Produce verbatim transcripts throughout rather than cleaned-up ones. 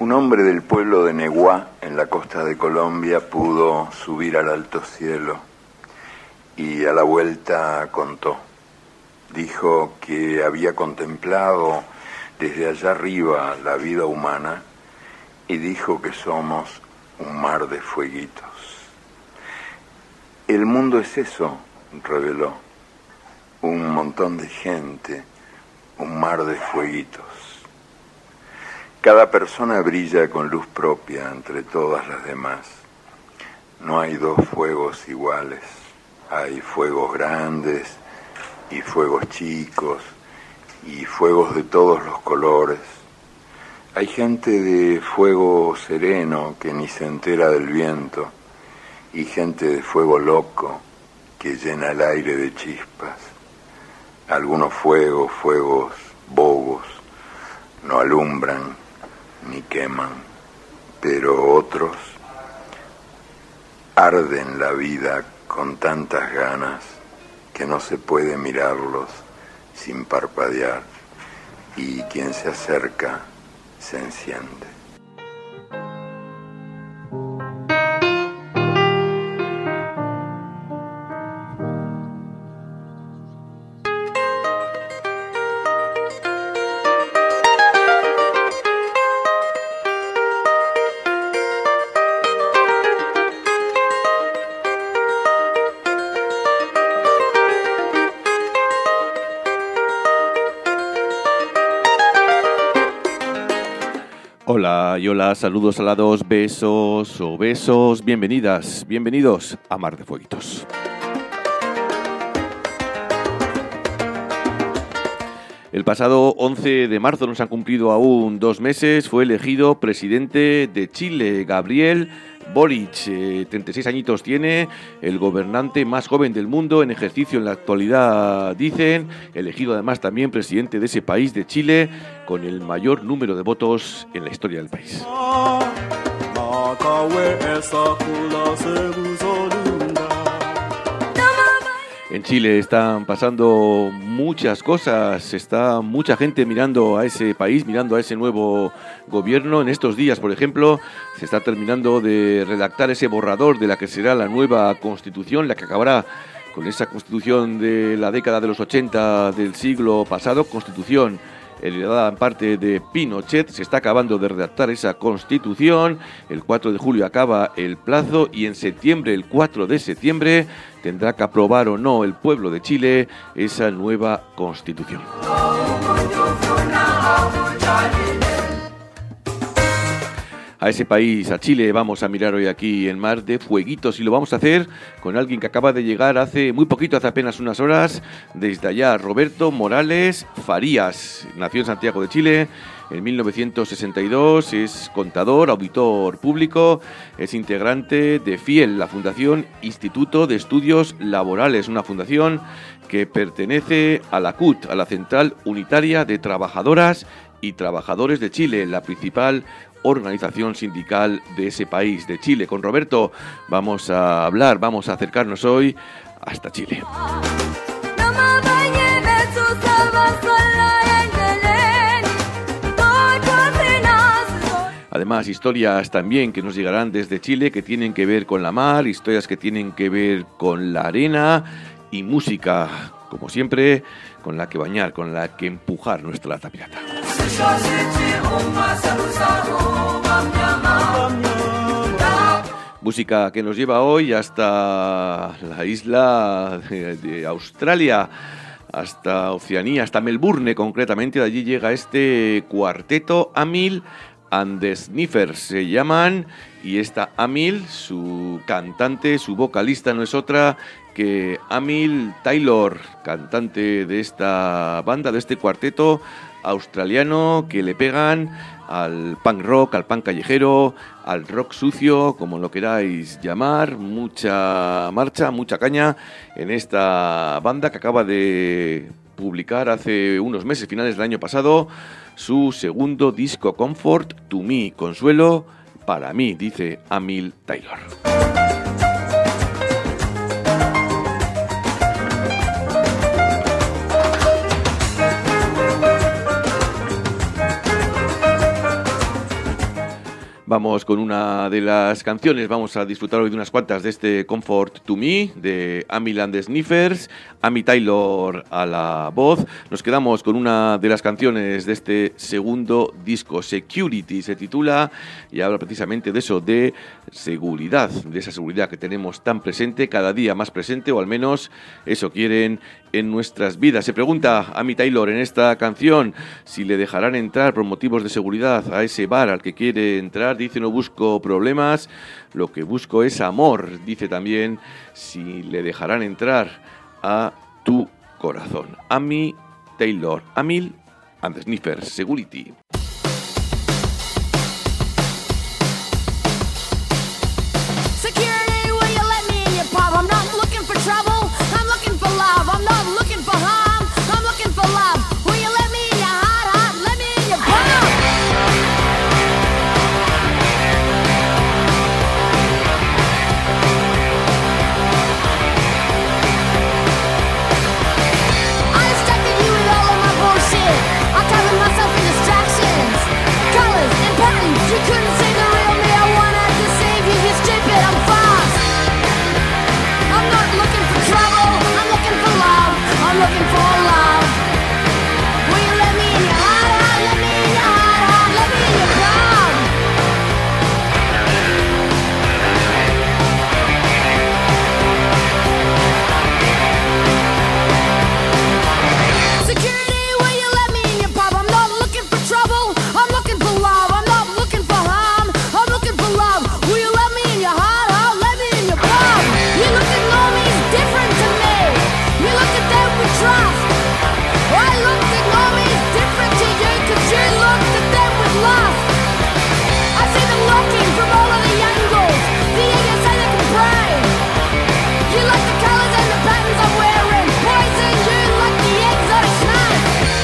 Un hombre del pueblo de Neguá, en la costa de Colombia, pudo subir al alto cielo y a la vuelta contó. Dijo que había contemplado desde allá arriba la vida humana y dijo que somos un mar de fueguitos. El mundo es eso, reveló, un montón de gente, un mar de fueguitos. Cada persona brilla con luz propia entre todas las demás. No hay dos fuegos iguales. Hay fuegos grandes y fuegos chicos y fuegos de todos los colores. Hay gente de fuego sereno que ni se entera del viento y gente de fuego loco que llena el aire de chispas. Algunos fuegos, fuegos bobos, no alumbran ni queman, pero otros arden la vida con tantas ganas que no se puede mirarlos sin parpadear, y quien se acerca se enciende. Hola y hola, saludos alados, besos o besos, bienvenidas, bienvenidos a Mar de Fueguitos. El pasado once de marzo, nos han cumplido aún dos meses, fue elegido presidente de Chile, Gabriel Boric. eh, treinta y seis añitos tiene, el gobernante más joven del mundo en ejercicio en la actualidad, dicen, elegido además también presidente de ese país, de Chile, con el mayor número de votos en la historia del país. En Chile están pasando muchas cosas, está mucha gente mirando a ese país, mirando a ese nuevo gobierno. En estos días, por ejemplo, se está terminando de redactar ese borrador de la que será la nueva Constitución, la que acabará con esa Constitución de la década de los ochenta del siglo pasado, Constitución heredada en parte de Pinochet. Se está acabando de redactar esa Constitución, el cuatro de julio acaba el plazo y en septiembre, el cuatro de septiembre, tendrá que aprobar o no el pueblo de Chile esa nueva Constitución. A ese país, a Chile, vamos a mirar hoy aquí en Mar de Fueguitos y lo vamos a hacer con alguien que acaba de llegar hace muy poquito, hace apenas unas horas, desde allá, Roberto Morales Farías. Nació en Santiago de Chile en mil novecientos sesenta y dos, es contador, auditor público, es integrante de FIEL, la Fundación Instituto de Estudios Laborales, una fundación que pertenece a la C U T, a la Central Unitaria de Trabajadoras y Trabajadores de Chile, la principal organización sindical de ese país, de Chile. Con Roberto vamos a hablar, vamos a acercarnos hoy hasta Chile. Además, historias también que nos llegarán desde Chile que tienen que ver con la mar, historias que tienen que ver con la arena y música, como siempre, con la que bañar, con la que empujar nuestra lata pirata. Música que nos lleva hoy hasta la isla de, de Australia, hasta Oceanía, hasta Melbourne concretamente. De allí llega este cuarteto, Amil and the Sniffers se llaman, y esta Amil, su cantante, su vocalista no es otra que Amil Taylor, cantante de esta banda, de este cuarteto australiano que le pegan al punk rock, al punk callejero, al rock sucio, como lo queráis llamar. Mucha marcha, mucha caña en esta banda que acaba de publicar hace unos meses, finales del año pasado, su segundo disco, Comfort to Me, Consuelo para mí, dice Amil Taylor. Vamos con una de las canciones, vamos a disfrutar hoy de unas cuantas de este Comfort to Me de Amil and the Sniffers, Amy Taylor a la voz. Nos quedamos con una de las canciones de este segundo disco, Security se titula, y habla precisamente de eso, de seguridad, de esa seguridad que tenemos tan presente, cada día más presente, o al menos eso quieren en nuestras vidas. Se pregunta Amy Taylor en esta canción si le dejarán entrar por motivos de seguridad a ese bar al que quiere entrar. Dice: no busco problemas, lo que busco es amor. Dice también si le dejarán entrar a tu corazón. Amy Taylor, Amil and the Sniffers, Security. Security, will you let me in your pub? I'm not looking for trouble, I'm looking for love. I'm not looking for harm, I'm looking for love. Will you let me in your heart, heart? Let me in your pub. I distracted you with all of my bullshit. I covered myself in distractions, colors and patterns. You couldn't see the real me. I wanted to save you. You're stupid. I'm fast. I'm not looking for trouble. I'm looking for love. I'm looking for love. Will you let me in your heart, heart? Let me in your heart, heart. Let me in your pub. Security, will you let me in your pub? I'm not looking for trouble. I'm looking for love. I'm not looking for harm. I'm looking for love. Will you let me in your heart, heart? Let me in your pub. You look at normies different to me. You look at them with trust. I looked at normies different to you, 'cause you looked at them with lust. I see them looking from all of the angles. The eagles say they can pray. You like the colours and the patterns I'm wearing. Poison, you like the exotic snake.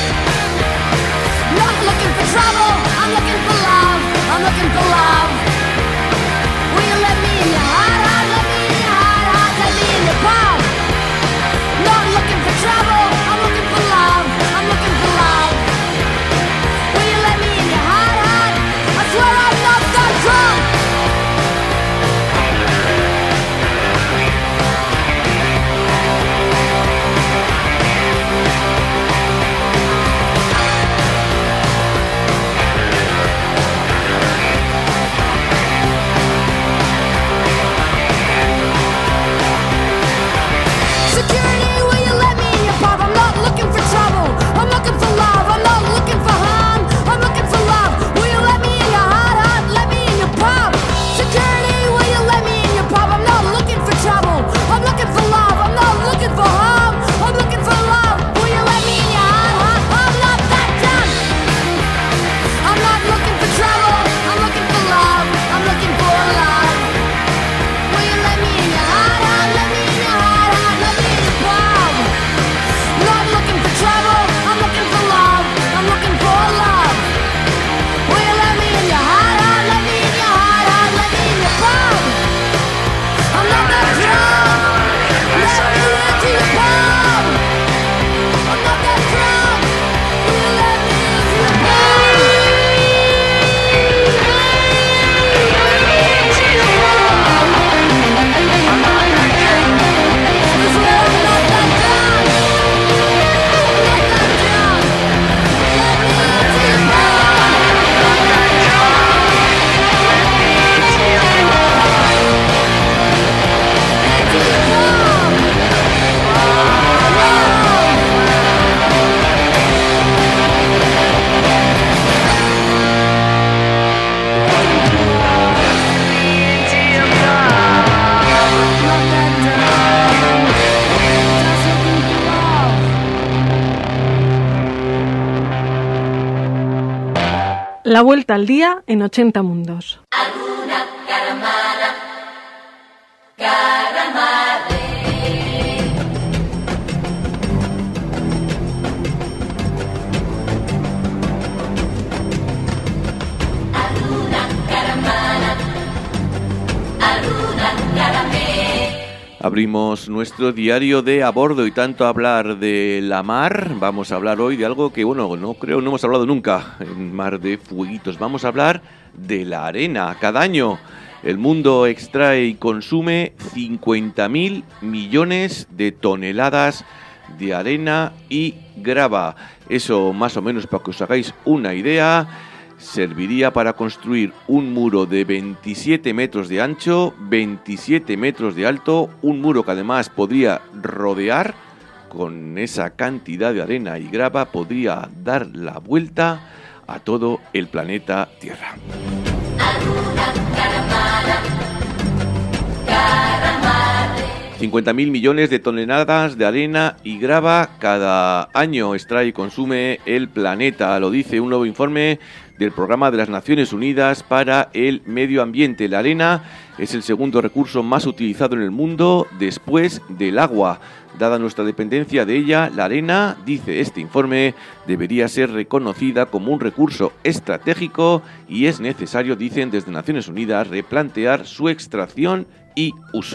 Not looking for trouble, I'm looking for love. I'm looking for love. Will you let me in your heart, heart? Let me in your heart, heart. Let me in your pub. Not looking for trouble, I'm looking for love. I'm looking for love. Will you let me in your heart, heart? I swear I'm not that drunk. Security, will you let me in your pub? I'm not looking for trouble. I'm looking for love. I'm not looking for harm. I'm looking for love. Will you let me in your heart, heart? Let me in your pub. Security, will you let me in your pub? I'm not looking for trouble. I'm looking for love. I'm not looking for harm. I'm looking for love. Will you let me in your heart, heart? I'm not that drunk. I'm not looking for trouble. I'm looking for love. I'm looking for love. Will you let me in your heart, heart? Let me in your heart, heart. Let me in your pub. Not looking for trouble. I'm looking for love. I'm looking for love. Will you let me in your heart, heart? Let me in your heart, heart. Let me in your pub. I'm not that drunk. Let me into your pub. I'm not that drunk. Will you let me into your pub? La vuelta al día en ochenta mundos. Abrimos nuestro diario de a bordo y tanto hablar de la mar, vamos a hablar hoy de algo que, bueno, no creo, no hemos hablado nunca en Mar de Fueguitos. Vamos a hablar de la arena. Cada año el mundo extrae y consume cincuenta mil millones de toneladas de arena y grava. Eso, más o menos, para que os hagáis una idea, serviría para construir un muro de veintisiete metros de ancho, veintisiete metros de alto, un muro que además podría rodear, con esa cantidad de arena y grava, podría dar la vuelta a todo el planeta Tierra. cincuenta mil millones de toneladas de arena y grava cada año extrae y consume el planeta, lo dice un nuevo informe del Programa de las Naciones Unidas para el Medio Ambiente. La arena es el segundo recurso más utilizado en el mundo después del agua. Dada nuestra dependencia de ella, la arena, dice este informe, debería ser reconocida como un recurso estratégico y es necesario, dicen desde Naciones Unidas, replantear su extracción y uso.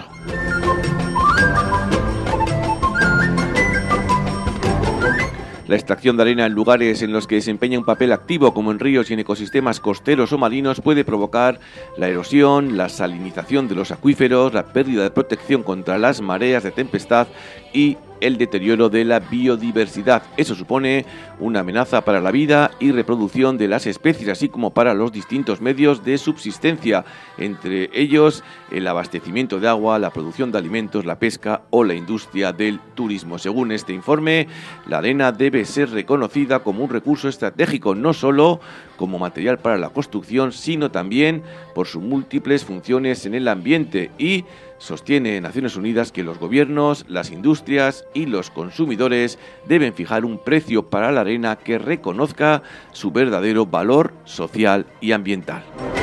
La extracción de arena en lugares en los que desempeña un papel activo, como en ríos y en ecosistemas costeros o marinos, puede provocar la erosión, la salinización de los acuíferos, la pérdida de protección contra las mareas de tempestad y el deterioro de la biodiversidad. Eso supone una amenaza para la vida y reproducción de las especies, así como para los distintos medios de subsistencia, entre ellos el abastecimiento de agua, la producción de alimentos, la pesca o la industria del turismo. Según este informe, la arena debe ser reconocida como un recurso estratégico, no solo como material para la construcción, sino también por sus múltiples funciones en el ambiente, y sostiene Naciones Unidas que los gobiernos, las industrias y los consumidores deben fijar un precio para la arena que reconozca su verdadero valor social y ambiental.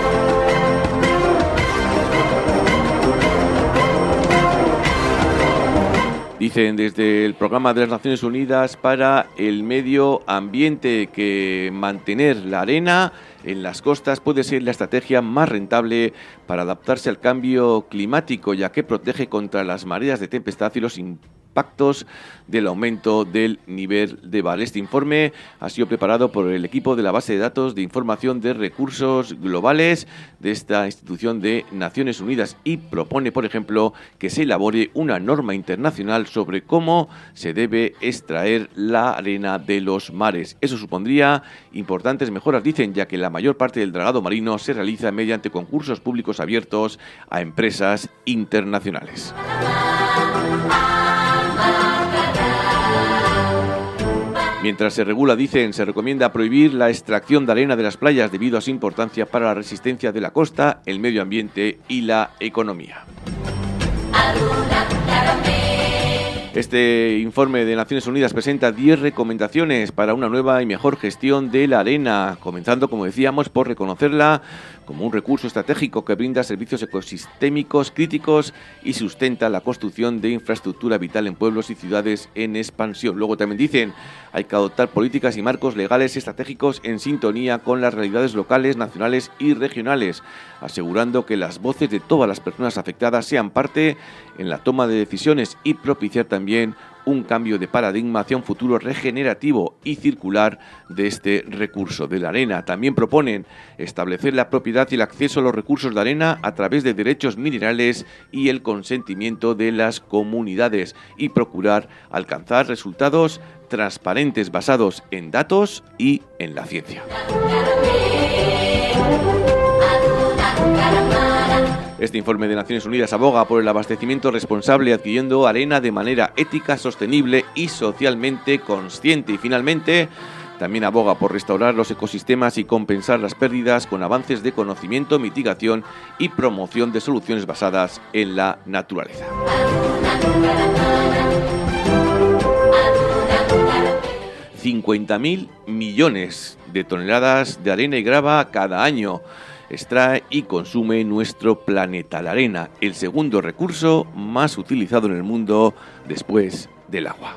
Dicen desde el Programa de las Naciones Unidas para el Medio Ambiente que mantener la arena en las costas puede ser la estrategia más rentable para adaptarse al cambio climático, ya que protege contra las mareas de tempestad y los impactos del aumento del nivel de mar. Este informe ha sido preparado por el equipo de la base de datos de información de recursos globales de esta institución de Naciones Unidas y propone, por ejemplo, que se elabore una norma internacional sobre cómo se debe extraer la arena de los mares. Eso supondría importantes mejoras, dicen, ya que la mayor parte del dragado marino se realiza mediante concursos públicos abiertos a empresas internacionales. Mientras se regula, dicen, se recomienda prohibir la extracción de arena de las playas debido a su importancia para la resistencia de la costa, el medio ambiente y la economía. Este informe de Naciones Unidas presenta diez recomendaciones para una nueva y mejor gestión de la arena, comenzando, como decíamos, por reconocerla como un recurso estratégico que brinda servicios ecosistémicos críticos y sustenta la construcción de infraestructura vital en pueblos y ciudades en expansión. Luego también dicen, hay que adoptar políticas y marcos legales estratégicos en sintonía con las realidades locales, nacionales y regionales, asegurando que las voces de todas las personas afectadas sean parte en la toma de decisiones y propiciar también un cambio de paradigma hacia un futuro regenerativo y circular de este recurso de la arena. También proponen establecer la propiedad y el acceso a los recursos de arena a través de derechos minerales y el consentimiento de las comunidades y procurar alcanzar resultados transparentes basados en datos y en la ciencia. Este informe de Naciones Unidas aboga por el abastecimiento responsable adquiriendo arena de manera ética, sostenible y socialmente consciente. Y finalmente, también aboga por restaurar los ecosistemas y compensar las pérdidas con avances de conocimiento, mitigación y promoción de soluciones basadas en la naturaleza. cincuenta mil millones de toneladas de arena y grava cada año extrae y consume nuestro planeta. La arena, el segundo recurso más utilizado en el mundo después del agua.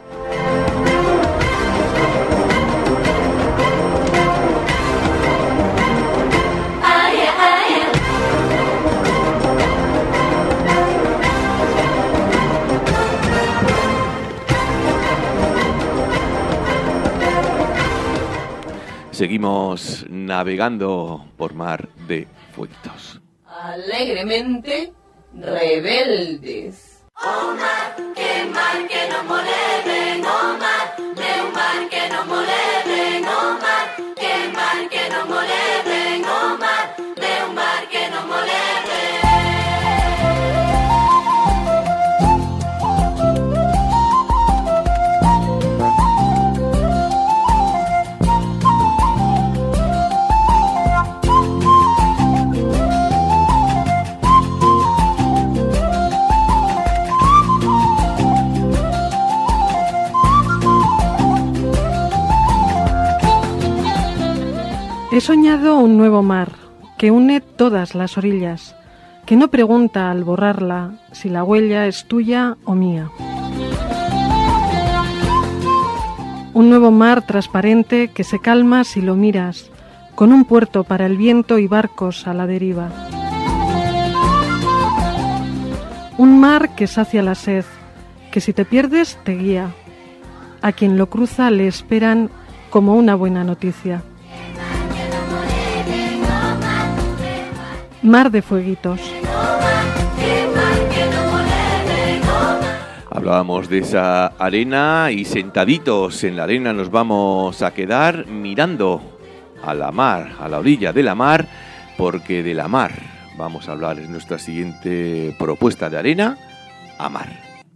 Seguimos navegando por mar de fueguitos. Alegremente rebeldes. Oh mar, que mar que no moleden, oh mar, de un mar que no moleden, oh mar, que mar que no moleden, oh mar, de un mar que no moleden. He soñado un nuevo mar que une todas las orillas, que no pregunta al borrarla si la huella es tuya o mía. Un nuevo mar transparente que se calma si lo miras, con un puerto para el viento y barcos a la deriva. Un mar que sacia la sed, que si te pierdes te guía. A quien lo cruza le esperan como una buena noticia. Mar de fueguitos. Hablábamos de esa arena y sentaditos en la arena nos vamos a quedar mirando a la mar, a la orilla de la mar, porque de la mar vamos a hablar en nuestra siguiente propuesta de arena, a mar.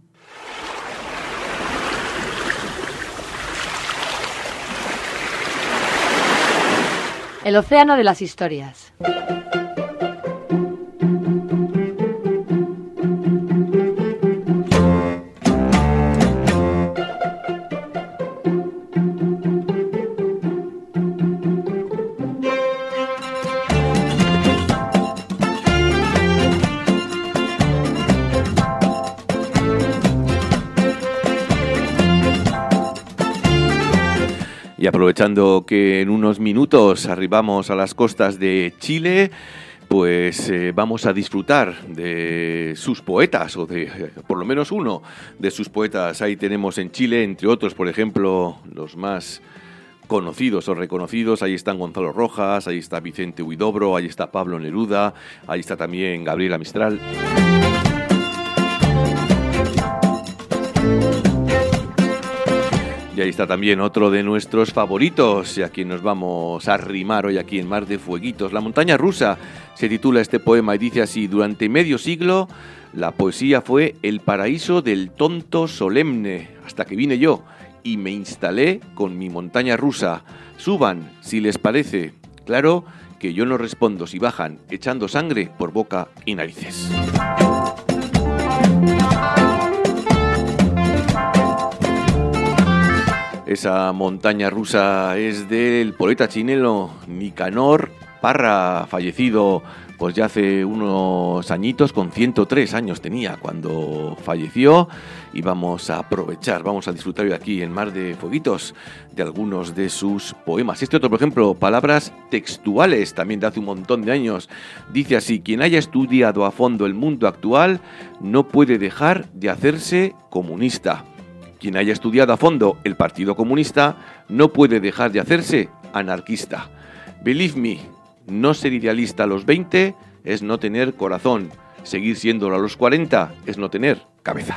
El océano de las historias. Y aprovechando que en unos minutos arribamos a las costas de Chile, pues eh, vamos a disfrutar de sus poetas, o de eh, por lo menos uno de sus poetas. Ahí tenemos en Chile, entre otros, por ejemplo, los más conocidos o reconocidos. Ahí están Gonzalo Rojas, ahí está Vicente Huidobro, ahí está Pablo Neruda, ahí está también Gabriela Mistral. Y ahí está también otro de nuestros favoritos, y a quien nos vamos a arrimar hoy aquí en Mar de Fueguitos. La montaña rusa se titula este poema y dice así: durante medio siglo la poesía fue el paraíso del tonto solemne, hasta que vine yo y me instalé con mi montaña rusa. Suban, si les parece. Claro que yo no respondo si bajan echando sangre por boca y narices. Esa montaña rusa es del poeta chileno Nicanor Parra, fallecido pues ya hace unos añitos, con ciento tres años tenía cuando falleció, y vamos a aprovechar, vamos a disfrutar hoy aquí en Mar de Fueguitos de algunos de sus poemas. Este otro, por ejemplo, palabras textuales, también de hace un montón de años, dice así: quien haya estudiado a fondo el mundo actual no puede dejar de hacerse comunista. Quien haya estudiado a fondo el Partido Comunista no puede dejar de hacerse anarquista. Believe me, no ser idealista a los veinte es no tener corazón. Seguir siéndolo a los cuarenta es no tener cabeza.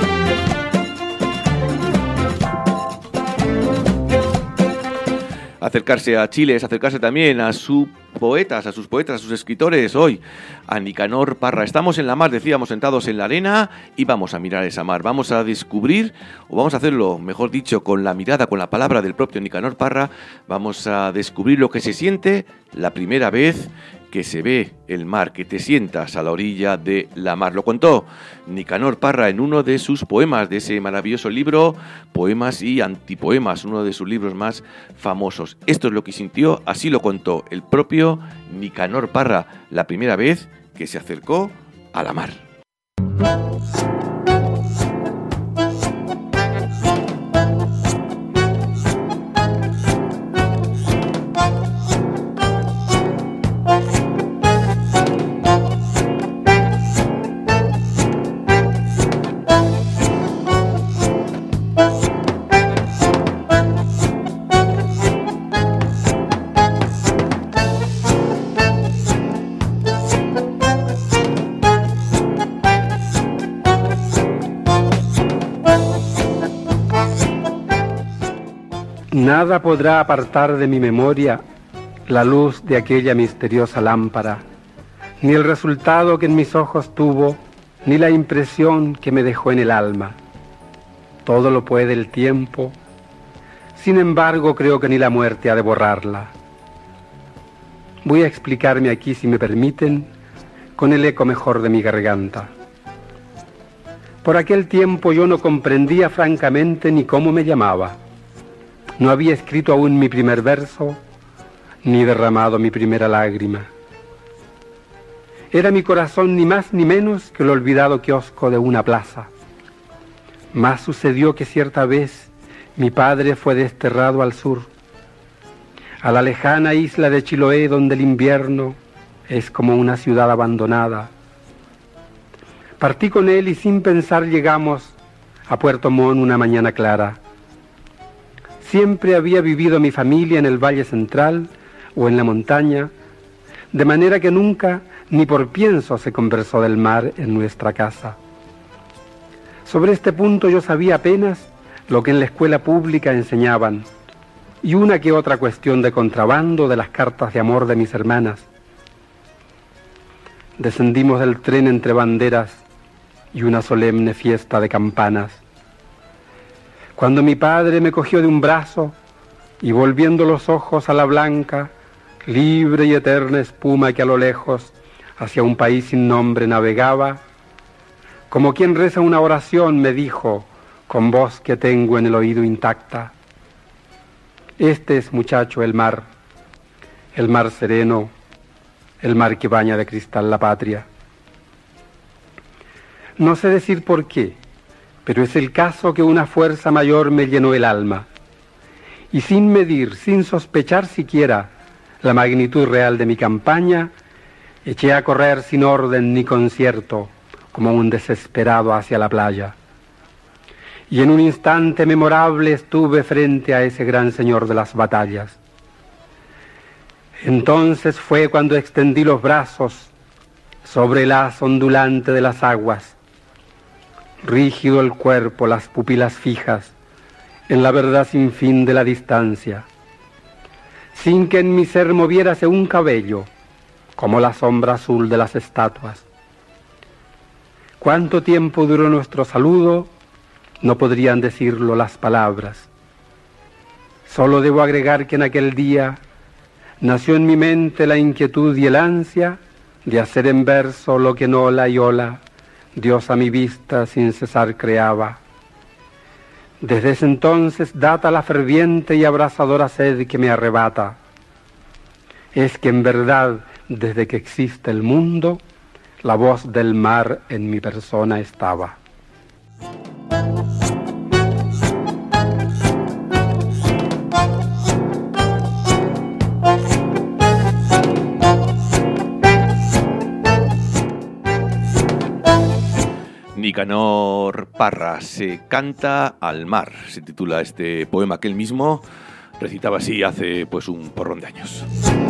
Acercarse a Chile es acercarse también a sus poetas, a sus poetas, a sus escritores. Hoy, a Nicanor Parra. Estamos en la mar, decíamos, sentados en la arena, y vamos a mirar esa mar. Vamos a descubrir, o vamos a hacerlo, mejor dicho, con la mirada, con la palabra del propio Nicanor Parra, vamos a descubrir lo que se siente la primera vez que se ve el mar, que te sientas a la orilla de la mar. Lo contó Nicanor Parra en uno de sus poemas, de ese maravilloso libro, Poemas y Antipoemas, uno de sus libros más famosos. Esto es lo que sintió, así lo contó el propio Nicanor Parra, la primera vez que se acercó a la mar. Nada podrá apartar de mi memoria la luz de aquella misteriosa lámpara, ni el resultado que en mis ojos tuvo, ni la impresión que me dejó en el alma. Todo lo puede el tiempo, sin embargo creo que ni la muerte ha de borrarla. Voy a explicarme aquí, si me permiten, con el eco mejor de mi garganta. Por aquel tiempo yo no comprendía francamente ni cómo me llamaba. No había escrito aún mi primer verso, ni derramado mi primera lágrima. Era mi corazón ni más ni menos que el olvidado kiosco de una plaza. Mas sucedió que cierta vez mi padre fue desterrado al sur, a la lejana isla de Chiloé, donde el invierno es como una ciudad abandonada. Partí con él y sin pensar llegamos a Puerto Montt una mañana clara. Siempre había vivido mi familia en el Valle Central o en la montaña, de manera que nunca ni por pienso se conversó del mar en nuestra casa. Sobre este punto yo sabía apenas lo que en la escuela pública enseñaban, y una que otra cuestión de contrabando de las cartas de amor de mis hermanas. Descendimos del tren entre banderas y una solemne fiesta de campanas, cuando mi padre me cogió de un brazo y volviendo los ojos a la blanca, libre y eterna espuma que a lo lejos hacia un país sin nombre navegaba, como quien reza una oración me dijo, con voz que tengo en el oído intacta: este es, muchacho, el mar, el mar sereno, el mar que baña de cristal la patria. No sé decir por qué, pero es el caso que una fuerza mayor me llenó el alma, y sin medir, sin sospechar siquiera la magnitud real de mi campaña, eché a correr sin orden ni concierto, como un desesperado hacia la playa. Y en un instante memorable estuve frente a ese gran señor de las batallas. Entonces fue cuando extendí los brazos sobre el haz ondulante de las aguas, rígido el cuerpo, las pupilas fijas, en la verdad sin fin de la distancia, sin que en mi ser moviérase un cabello, como la sombra azul de las estatuas. ¿Cuánto tiempo duró nuestro saludo? No podrían decirlo las palabras. Solo debo agregar que en aquel día nació en mi mente la inquietud y el ansia de hacer en verso lo que en ola y ola Dios a mi vista sin cesar creaba. Desde ese entonces data la ferviente y abrasadora sed que me arrebata. Es que en verdad, desde que existe el mundo, la voz del mar en mi persona estaba. Nicanor Parra, se canta al mar, se titula este poema que él mismo recitaba así hace pues un porrón de años.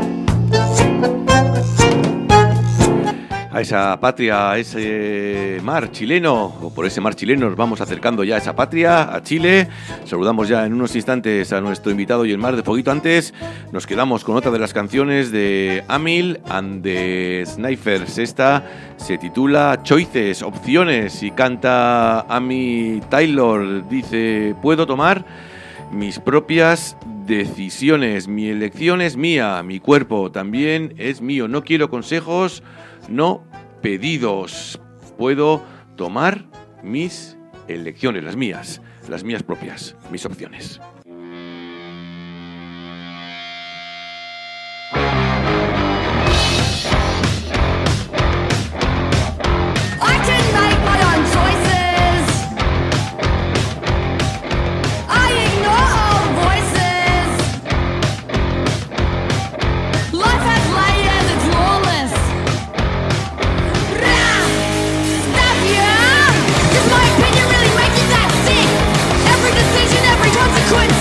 A esa patria, a ese mar chileno, o por ese mar chileno nos vamos acercando ya a esa patria, a Chile. Saludamos ya en unos instantes a nuestro invitado y el mar de poquito antes. Nos quedamos con otra de las canciones de Amil and the Snipers. Esta se titula Choices, opciones, y canta Amy Taylor. Dice: puedo tomar mis propias decisiones, mi elección es mía, mi cuerpo también es mío, no quiero consejos, no pedidos, puedo tomar mis elecciones, las mías, las mías propias, mis opciones. Every decision, every consequence.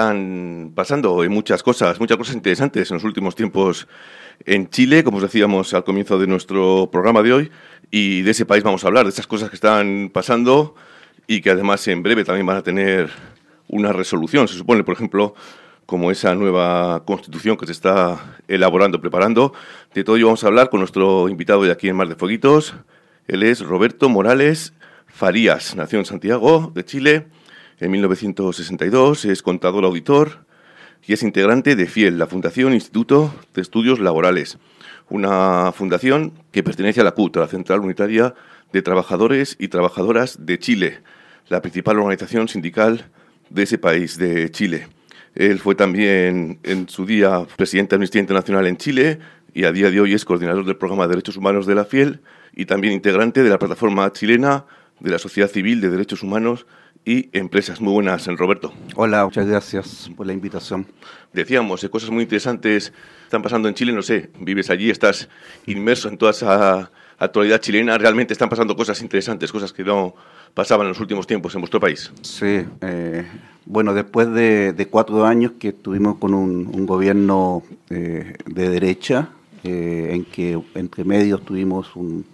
están pasando muchas cosas, muchas cosas interesantes en los últimos tiempos en Chile, como os decíamos al comienzo de nuestro programa de hoy, y de ese país vamos a hablar, de esas cosas que están pasando y que además en breve también van a tener una resolución, se supone, por ejemplo, como esa nueva constitución que se está elaborando, preparando. De todo ello vamos a hablar con nuestro invitado de aquí en Mar de Fueguitos. Él es Roberto Morales Farías, nació en Santiago de Chile en mil novecientos sesenta y dos, es contador auditor y es integrante de FIEL, la Fundación Instituto de Estudios Laborales, una fundación que pertenece a la C U T, a la Central Unitaria de Trabajadores y Trabajadoras de Chile, la principal organización sindical de ese país, de Chile. Él fue también en su día presidente de Amnistía Internacional en Chile y a día de hoy es coordinador del programa de Derechos Humanos de la FIEL y también integrante de la plataforma chilena de la Sociedad Civil de Derechos Humanos y Empresas. Muy buenas, Roberto. Hola, muchas gracias por la invitación. Decíamos, eh, cosas muy interesantes están pasando en Chile, no sé, vives allí, estás inmerso en toda esa actualidad chilena, realmente están pasando cosas interesantes, cosas que no pasaban en los últimos tiempos en vuestro país. Sí, eh, bueno, después de, de cuatro años que estuvimos con un, un gobierno eh, de derecha, eh, en que entre medios tuvimos un...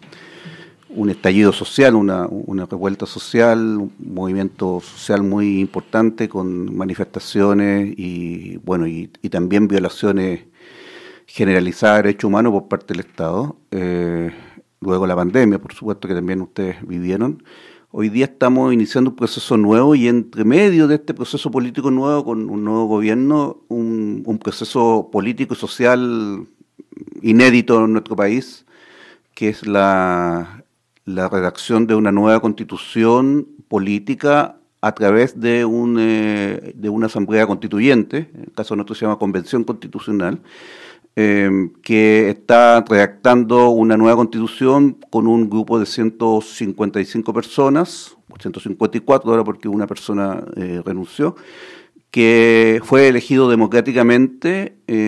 un estallido social, una, una revuelta social, un movimiento social muy importante con manifestaciones y bueno y, y también violaciones generalizadas de derechos humanos por parte del Estado. Eh, luego la pandemia, por supuesto, que también ustedes vivieron. Hoy día estamos iniciando un proceso nuevo y entre medio de este proceso político nuevo, con un nuevo gobierno, un, un proceso político y social inédito en nuestro país, que es la... la redacción de una nueva constitución política a través de, un, eh, de una asamblea constituyente, en el caso nuestro se llama Convención Constitucional, eh, que está redactando una nueva constitución con un grupo de ciento cincuenta y cinco personas, ciento cincuenta y cuatro ahora porque una persona eh, renunció, que fue elegido democráticamente eh,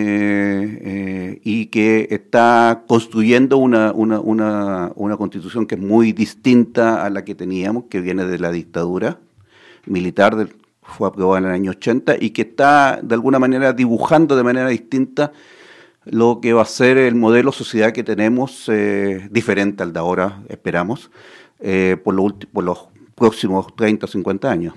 eh, y que está construyendo una, una, una, una constitución que es muy distinta a la que teníamos, que viene de la dictadura militar, del, fue aprobada en el año ochenta, y que está de alguna manera dibujando de manera distinta lo que va a ser el modelo sociedad que tenemos, eh, diferente al de ahora, esperamos, eh, por, lo ulti- por los próximos treinta o cincuenta años.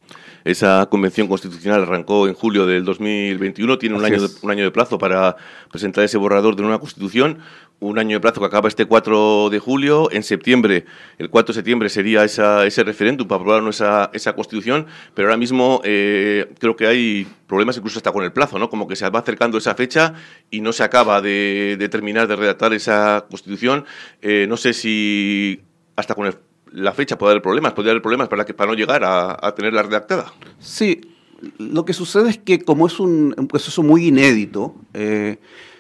Esa convención constitucional arrancó en julio del dos mil veintiuno, tiene un año, de, un año de plazo para presentar ese borrador de nueva constitución, un año de plazo que acaba este cuatro de julio, en septiembre, el cuatro de septiembre sería esa, ese referéndum para aprobar esa, esa constitución, pero ahora mismo eh, creo que hay problemas incluso hasta con el plazo, ¿no? Como que se va acercando esa fecha y no se acaba de, de terminar de redactar esa constitución. Eh, no sé si hasta con el la fecha puede haber problemas, podría haber problemas para que para no llegar a, a tenerla redactada. Sí, lo que sucede es que como es un, un proceso muy inédito eh,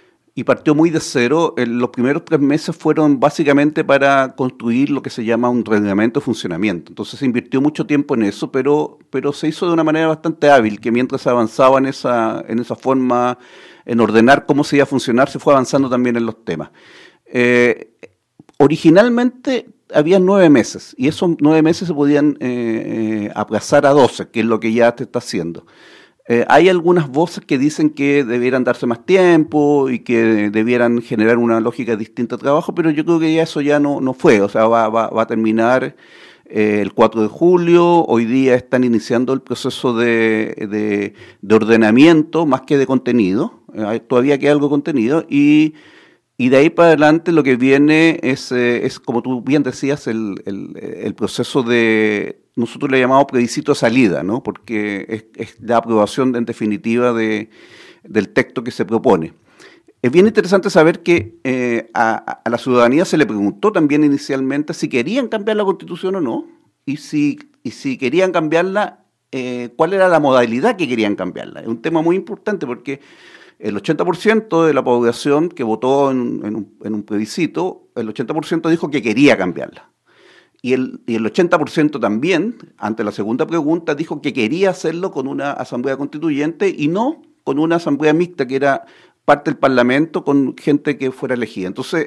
y partió muy de cero, eh, los primeros tres meses fueron básicamente para construir lo que se llama un reglamento de funcionamiento. Entonces se invirtió mucho tiempo en eso, pero, pero se hizo de una manera bastante hábil, que mientras se avanzaba en esa, en esa forma, en ordenar cómo se iba a funcionar, se fue avanzando también en los temas. Eh, originalmente había nueve meses, y esos nueve meses se podían eh, eh, aplazar a doce, que es lo que ya te está haciendo. Eh, hay algunas voces que dicen que debieran darse más tiempo y que debieran generar una lógica distinta de trabajo, pero yo creo que ya eso ya no, no fue, o sea, va, va, va a terminar eh, el cuatro de julio, hoy día están iniciando el proceso de, de, de ordenamiento más que de contenido, eh, todavía queda algo de contenido, y... Y de ahí para adelante lo que viene es, eh, es como tú bien decías, el, el, el proceso de, nosotros le llamamos plebiscito de salida, ¿no? Porque es, es la aprobación en definitiva de, del texto que se propone. Es bien interesante saber que eh, a, a la ciudadanía se le preguntó también inicialmente si querían cambiar la Constitución o no, y si, y si querían cambiarla, eh, cuál era la modalidad que querían cambiarla. Es un tema muy importante porque el ochenta por ciento de la población que votó en, en, un, en un plebiscito, el ochenta por ciento dijo que quería cambiarla. Y el, y el ochenta por ciento también, ante la segunda pregunta, dijo que quería hacerlo con una asamblea constituyente y no con una asamblea mixta, que era parte del Parlamento con gente que fuera elegida. Entonces,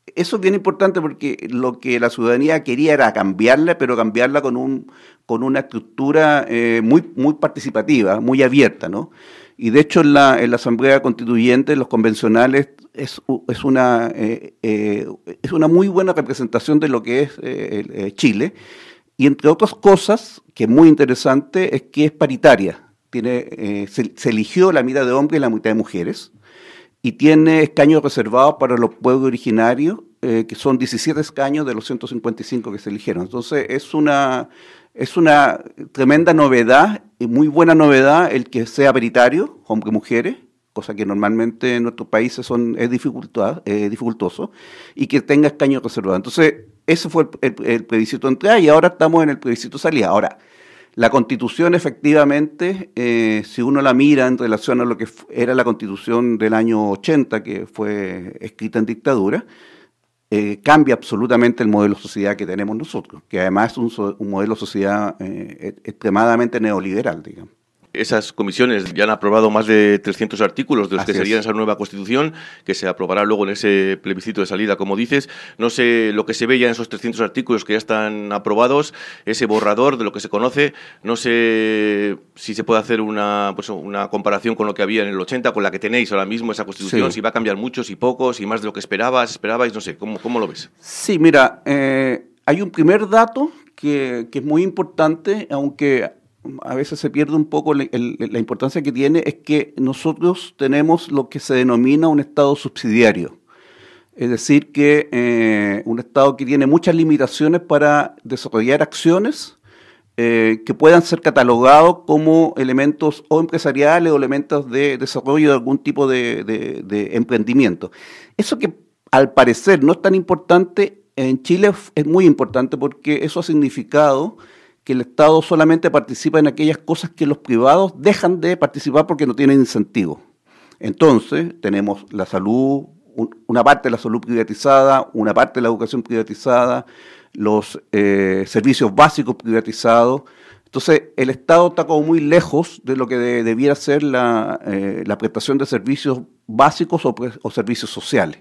eso es bien importante porque lo que la ciudadanía quería era cambiarla, pero cambiarla con un con una estructura eh, muy muy participativa, muy abierta, ¿no? Y de hecho en la, en la Asamblea Constituyente, los convencionales, es, es, una, eh, eh, es una muy buena representación de lo que es eh, eh, Chile. Y entre otras cosas, que es muy interesante, es que es paritaria. Tiene, eh, se, se eligió la mitad de hombres y la mitad de mujeres, y tiene escaños reservados para los pueblos originarios, eh, que son diecisiete escaños de los ciento cincuenta y cinco que se eligieron. Entonces es una, es una tremenda novedad, y muy buena novedad, el que sea paritario, hombres y mujeres, cosa que normalmente en nuestros países son, es dificultad, eh, dificultoso, y que tenga escaños reservados. Entonces, ese fue el, el, el plebiscito de entrada y ahora estamos en el plebiscito de salida. Ahora, la Constitución efectivamente, eh, si uno la mira en relación a lo que era la Constitución del año ochenta, que fue escrita en dictadura, eh, cambia absolutamente el modelo de sociedad que tenemos nosotros, que además es un, so, un modelo de sociedad eh, extremadamente neoliberal, digamos. Esas comisiones ya han aprobado más de trescientos artículos de los Así que serían es. esa nueva Constitución, que se aprobará luego en ese plebiscito de salida, como dices. No sé lo que se ve ya en esos trescientos artículos que ya están aprobados, ese borrador de lo que se conoce. No sé si se puede hacer una, pues, una comparación con lo que había en el ochenta, con la que tenéis ahora mismo, esa Constitución, Sí. si va a cambiar mucho, si poco, si más de lo que esperabas, esperabais, no sé, ¿cómo, cómo lo ves? Sí, mira, eh, hay un primer dato que, que es muy importante, aunque a veces se pierde un poco el, el, la importancia que tiene, es que nosotros tenemos lo que se denomina un Estado subsidiario. Es decir, que eh, un Estado que tiene muchas limitaciones para desarrollar acciones eh, que puedan ser catalogados como elementos o empresariales o elementos de desarrollo de algún tipo de, de, de emprendimiento. Eso que al parecer no es tan importante, en Chile es muy importante porque eso ha significado que el Estado solamente participa en aquellas cosas que los privados dejan de participar porque no tienen incentivo. Entonces, tenemos la salud, un, una parte de la salud privatizada, una parte de la educación privatizada, los eh, servicios básicos privatizados. Entonces, el Estado está como muy lejos de lo que de, debiera ser la, eh, la prestación de servicios básicos o, o servicios sociales.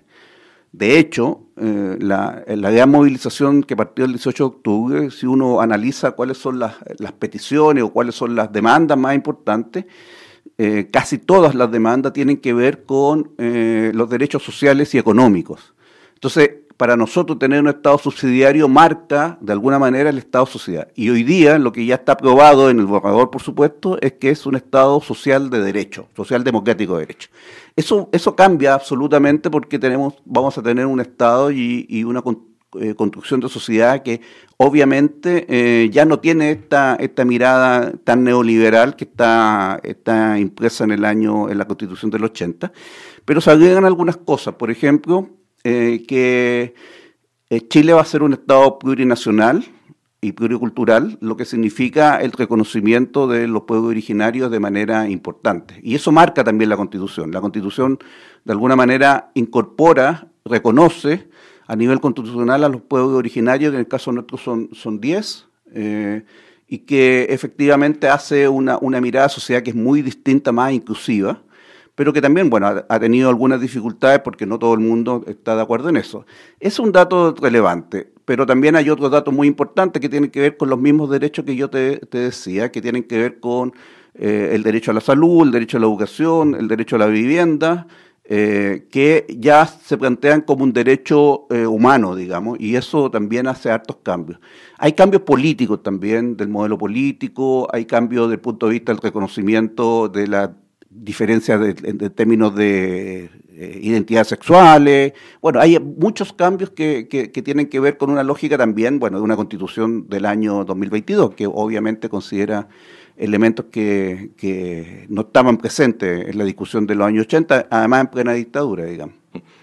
De hecho, eh, la, la gran movilización que partió el dieciocho de octubre, si uno analiza cuáles son las, las peticiones o cuáles son las demandas más importantes, eh, casi todas las demandas tienen que ver con eh, los derechos sociales y económicos. Entonces, para nosotros tener un Estado subsidiario marca de alguna manera el Estado sociedad. Y hoy día lo que ya está aprobado en el borrador, por supuesto, es que es un Estado social de derecho, social democrático de derecho. Eso, eso cambia absolutamente porque tenemos, vamos a tener un Estado y, y una con, eh, construcción de sociedad que obviamente eh, ya no tiene esta, esta mirada tan neoliberal que está, está impresa en el año, en la Constitución del ochenta, pero se agregan algunas cosas. Por ejemplo, Eh, que eh, Chile va a ser un Estado plurinacional y pluricultural, lo que significa el reconocimiento de los pueblos originarios de manera importante. Y eso marca también la Constitución. La Constitución, de alguna manera, incorpora, reconoce a nivel constitucional a los pueblos originarios, que en el caso nuestro son, son diez, eh, y que efectivamente hace una, una mirada a sociedad que es muy distinta, más inclusiva, pero que también, bueno, ha tenido algunas dificultades porque no todo el mundo está de acuerdo en eso. Es un dato relevante, pero también hay otros datos muy importantes que tienen que ver con los mismos derechos que yo te, te decía, que tienen que ver con eh, el derecho a la salud, el derecho a la educación, el derecho a la vivienda, eh, que ya se plantean como un derecho eh, humano, digamos, y eso también hace hartos cambios. Hay cambios políticos también, del modelo político, hay cambios desde el punto de vista del reconocimiento de la diferencias de, de términos de eh, identidades sexuales. Bueno, hay muchos cambios que, que, que tienen que ver con una lógica también, bueno, de una Constitución del año dos mil veintidós, que obviamente considera elementos que, que no estaban presentes en la discusión de los años ochenta, además en plena dictadura, digamos.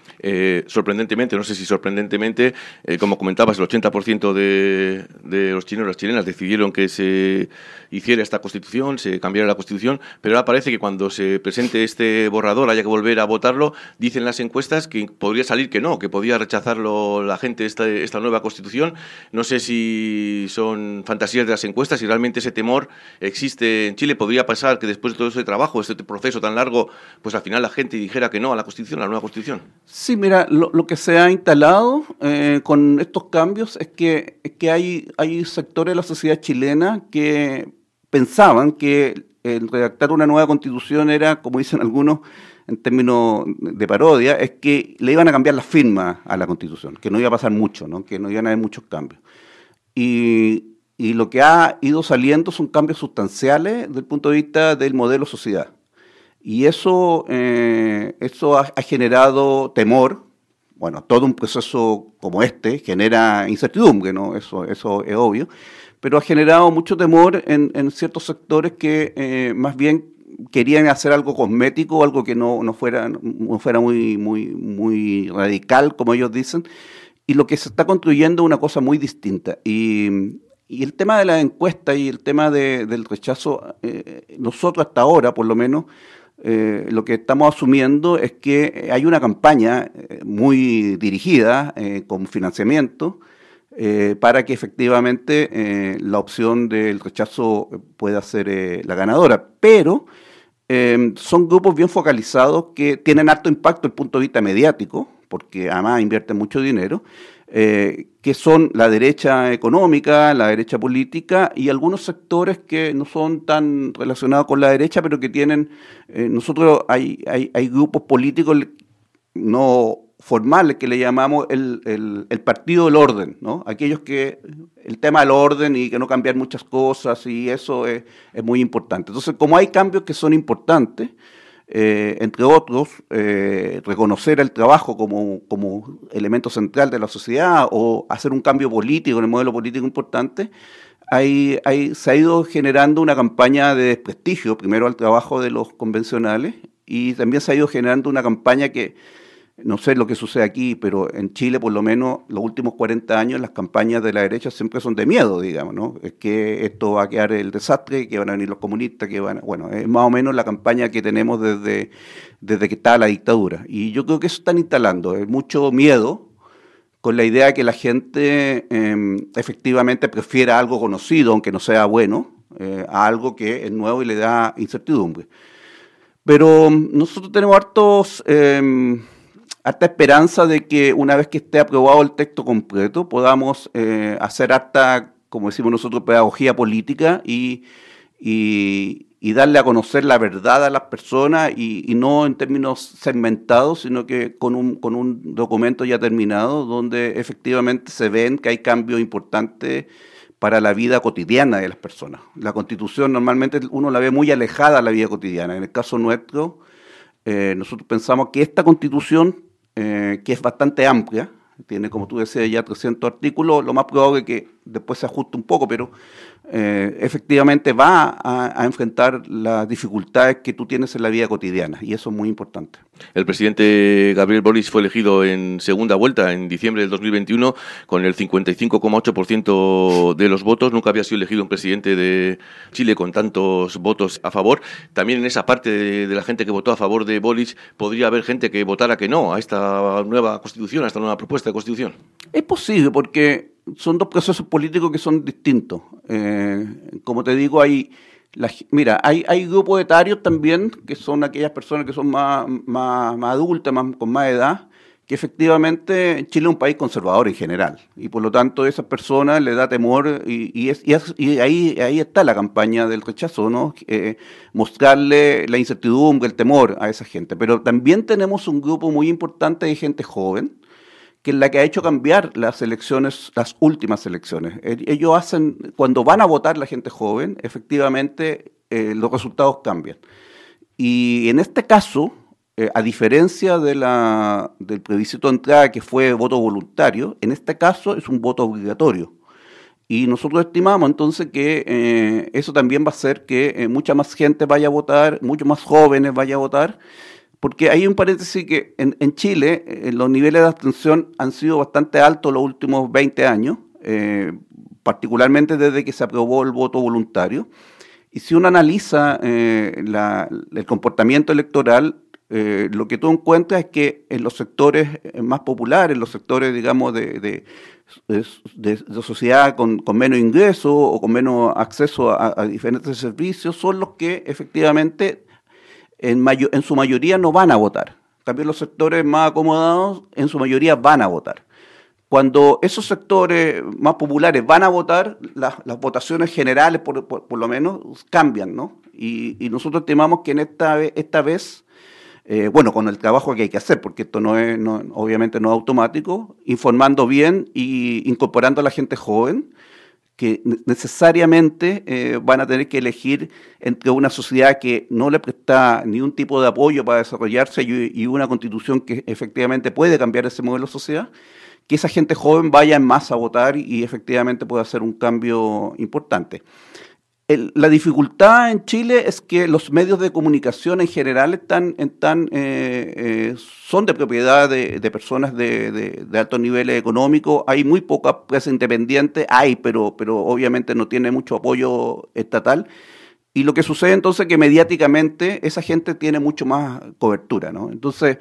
Eh, sorprendentemente, no sé si sorprendentemente, eh, como comentabas, el ochenta por ciento de, de los chilenos y las chilenas decidieron que se hiciera esta Constitución, se cambiara la Constitución, pero ahora parece que cuando se presente este borrador haya que volver a votarlo, dicen las encuestas que podría salir que no, que podía rechazarlo la gente esta, esta nueva Constitución. No sé si son fantasías de las encuestas, si realmente ese temor existe en Chile. Podría pasar que después de todo ese trabajo, este proceso tan largo, pues al final la gente dijera que no a la Constitución, a la nueva Constitución. Sí, Sí, mira, lo, lo que se ha instalado eh, con estos cambios es que, es que hay, hay sectores de la sociedad chilena que pensaban que el redactar una nueva constitución era, como dicen algunos en términos de parodia, es que le iban a cambiar las firmas a la constitución, que no iba a pasar mucho, ¿no? Que no iban a haber muchos cambios. Y, y lo que ha ido saliendo son cambios sustanciales desde el punto de vista del modelo sociedad. Y eso, eh, eso ha, ha generado temor. Bueno, todo un proceso como este genera incertidumbre, ¿no? Eso, eso es obvio, pero ha generado mucho temor en, en ciertos sectores que eh, más bien querían hacer algo cosmético, algo que no, no fuera, no fuera muy, muy, muy radical, como ellos dicen, y lo que se está construyendo es una cosa muy distinta. Y, y el tema de la encuesta y el tema de, del rechazo, eh, nosotros hasta ahora, por lo menos, Eh, lo que estamos asumiendo es que hay una campaña eh, muy dirigida, eh, con financiamiento, eh, para que efectivamente eh, la opción del rechazo pueda ser eh, la ganadora. Pero eh, son grupos bien focalizados que tienen alto impacto desde el punto de vista mediático, porque además invierten mucho dinero, eh, que son la derecha económica, la derecha política y algunos sectores que no son tan relacionados con la derecha, pero que tienen, eh, nosotros hay, hay, hay grupos políticos no formales que le llamamos el, el, el partido del orden, ¿no? Aquellos que, el tema del orden y que no cambiar muchas cosas y eso es, es muy importante. Entonces, como hay cambios que son importantes, Eh, entre otros, eh, reconocer el trabajo como, como elemento central de la sociedad o hacer un cambio político en el modelo político importante, hay, hay, se ha ido generando una campaña de desprestigio, primero al trabajo de los convencionales, y también se ha ido generando una campaña que, no sé lo que sucede aquí, pero en Chile por lo menos los últimos cuarenta años las campañas de la derecha siempre son de miedo, digamos, ¿no? Es que esto va a quedar el desastre, que van a venir los comunistas, que van a... Bueno, es más o menos la campaña que tenemos desde, desde que está la dictadura. Y yo creo que eso están instalando, es mucho miedo con la idea de que la gente eh, efectivamente prefiera algo conocido, aunque no sea bueno, eh, a algo que es nuevo y le da incertidumbre. Pero nosotros tenemos hartos... Eh, harta esperanza de que una vez que esté aprobado el texto completo podamos eh, hacer harta, como decimos nosotros, pedagogía política y, y, y darle a conocer la verdad a las personas y, y no en términos segmentados, sino que con un, con un documento ya terminado donde efectivamente se ven que hay cambios importantes para la vida cotidiana de las personas. La Constitución normalmente uno la ve muy alejada de la vida cotidiana. En el caso nuestro, eh, nosotros pensamos que esta Constitución, Eh, que es bastante amplia, tiene, como tú decías, ya trescientos artículos, lo más probable es que después se ajuste un poco, pero eh, efectivamente va a, a enfrentar las dificultades que tú tienes en la vida cotidiana, y eso es muy importante. El presidente Gabriel Boric fue elegido en segunda vuelta en diciembre del dos mil veintiuno con el cincuenta y cinco coma ocho por ciento de los votos. Nunca había sido elegido un presidente de Chile con tantos votos a favor. También en esa parte de, de la gente que votó a favor de Boric podría haber gente que votara que no a esta nueva constitución, a esta nueva propuesta de constitución. Es posible, porque son dos procesos políticos que son distintos. Eh, como te digo, hay... La, mira, hay, hay grupos etarios también, que son aquellas personas que son más, más, más adultas, más, con más edad, que efectivamente Chile es un país conservador en general, y por lo tanto a esas personas les da temor, y, y, es, y, es, y ahí, ahí está la campaña del rechazo, ¿no? Eh, mostrarle la incertidumbre, el temor a esa gente. Pero también tenemos un grupo muy importante de gente joven, que es la que ha hecho cambiar las elecciones, las últimas elecciones. Ellos hacen, cuando van a votar la gente joven, efectivamente eh, los resultados cambian. Y en este caso, eh, a diferencia de la, del plebiscito de entrada que fue voto voluntario, en este caso es un voto obligatorio. Y nosotros estimamos entonces que eh, eso también va a hacer que eh, mucha más gente vaya a votar, muchos más jóvenes vaya a votar, porque hay un paréntesis que en, en Chile eh, los niveles de abstención han sido bastante altos los últimos veinte años, eh, particularmente desde que se aprobó el voto voluntario. Y si uno analiza eh, la, el comportamiento electoral, eh, lo que tú encuentras es que en los sectores más populares, en los sectores, digamos, de, de, de, de, de sociedad con, con menos ingresos o con menos acceso a, a diferentes servicios, son los que efectivamente En, mayo, en su mayoría no van a votar. También los sectores más acomodados en su mayoría van a votar. Cuando esos sectores más populares van a votar, las, las votaciones generales, por, por, por lo menos, cambian, ¿no? Y, y nosotros estimamos que en esta, esta vez, eh, bueno, con el trabajo que hay que hacer, porque esto no es, no, obviamente no es automático, informando bien y incorporando a la gente joven, que necesariamente eh, van a tener que elegir entre una sociedad que no le presta ni un tipo de apoyo para desarrollarse y, y una constitución que efectivamente puede cambiar ese modelo de sociedad, que esa gente joven vaya en masa a votar y efectivamente pueda hacer un cambio importante. El, la dificultad en Chile es que los medios de comunicación en general están, están, eh, eh, son de propiedad de, de personas de, de, de altos niveles económicos. Hay muy poca prensa independiente, hay, pero, pero obviamente no tiene mucho apoyo estatal. Y lo que sucede entonces es que mediáticamente esa gente tiene mucho más cobertura, ¿no? Entonces,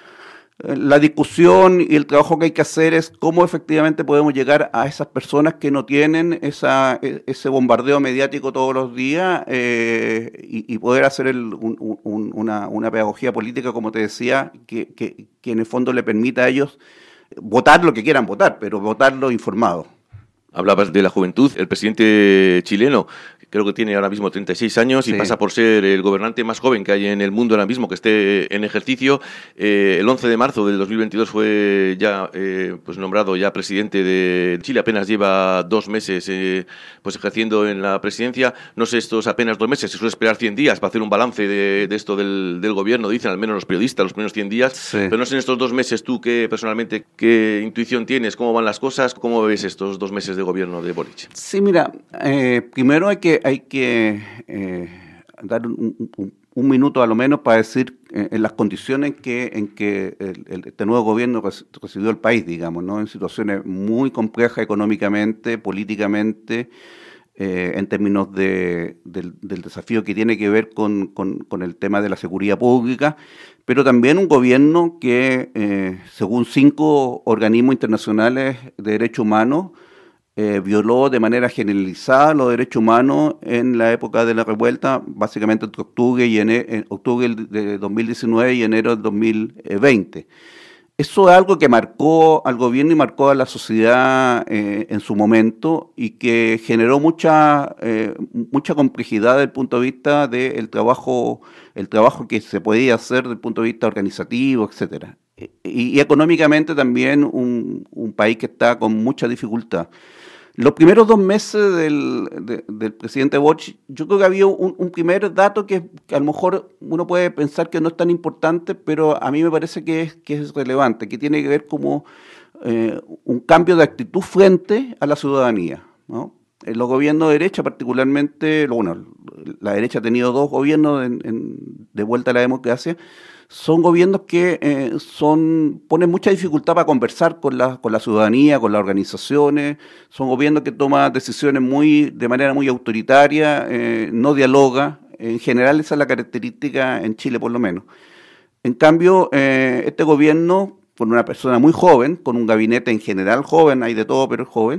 la discusión y el trabajo que hay que hacer es cómo efectivamente podemos llegar a esas personas que no tienen esa, ese bombardeo mediático todos los días eh, y, y poder hacer el, un, un, una, una pedagogía política, como te decía, que, que, que en el fondo le permita a ellos votar lo que quieran votar, pero votarlo informado. Hablabas de la juventud, el presidente chileno, creo que tiene ahora mismo treinta y seis años y sí. Pasa por ser el gobernante más joven que hay en el mundo ahora mismo que esté en ejercicio. Eh, el once de marzo del dos mil veintidós fue ya eh, pues nombrado ya presidente de Chile, apenas lleva dos meses eh, pues ejerciendo en la presidencia. No sé, estos apenas dos meses, se suele esperar cien días para hacer un balance de, de esto del, del gobierno, dicen al menos los periodistas, los primeros cien días, sí. Pero no sé en estos dos meses tú qué personalmente, qué intuición tienes, cómo van las cosas, cómo ves estos dos meses de gobierno de Boric. Sí, mira, eh, primero hay que hay que eh, dar un, un, un minuto a lo menos para decir eh, en las condiciones en que, en que el, el, este nuevo gobierno recibió el país, digamos, ¿no? En situaciones muy complejas económicamente, políticamente, eh, en términos de, del, del desafío que tiene que ver con, con, con el tema de la seguridad pública, pero también un gobierno que, eh, según cinco organismos internacionales de derechos humanos, Eh, violó de manera generalizada los derechos humanos en la época de la revuelta, básicamente entre octubre, y ene- en octubre de dos mil diecinueve y enero del dos mil veinte. Eso es algo que marcó al gobierno y marcó a la sociedad eh, en su momento y que generó mucha, eh, mucha complejidad desde el punto de vista del trabajo, el trabajo que se podía hacer desde el punto de vista organizativo, etcétera. Y, y económicamente también un, un país que está con mucha dificultad. Los primeros dos meses del, de, del presidente Boric, yo creo que había un, un primer dato que, que a lo mejor uno puede pensar que no es tan importante, pero a mí me parece que es, que es relevante, que tiene que ver como eh, un cambio de actitud frente a la ciudadanía, ¿no? En los gobiernos de derecha, particularmente, bueno, la derecha ha tenido dos gobiernos en, en, de vuelta a la democracia, son gobiernos que eh, son ponen mucha dificultad para conversar con la, con la ciudadanía, con las organizaciones, son gobiernos que toman decisiones muy de manera muy autoritaria, eh, no dialoga, en general esa es la característica en Chile por lo menos. En cambio, eh, este gobierno, con una persona muy joven, con un gabinete en general joven, hay de todo pero es joven,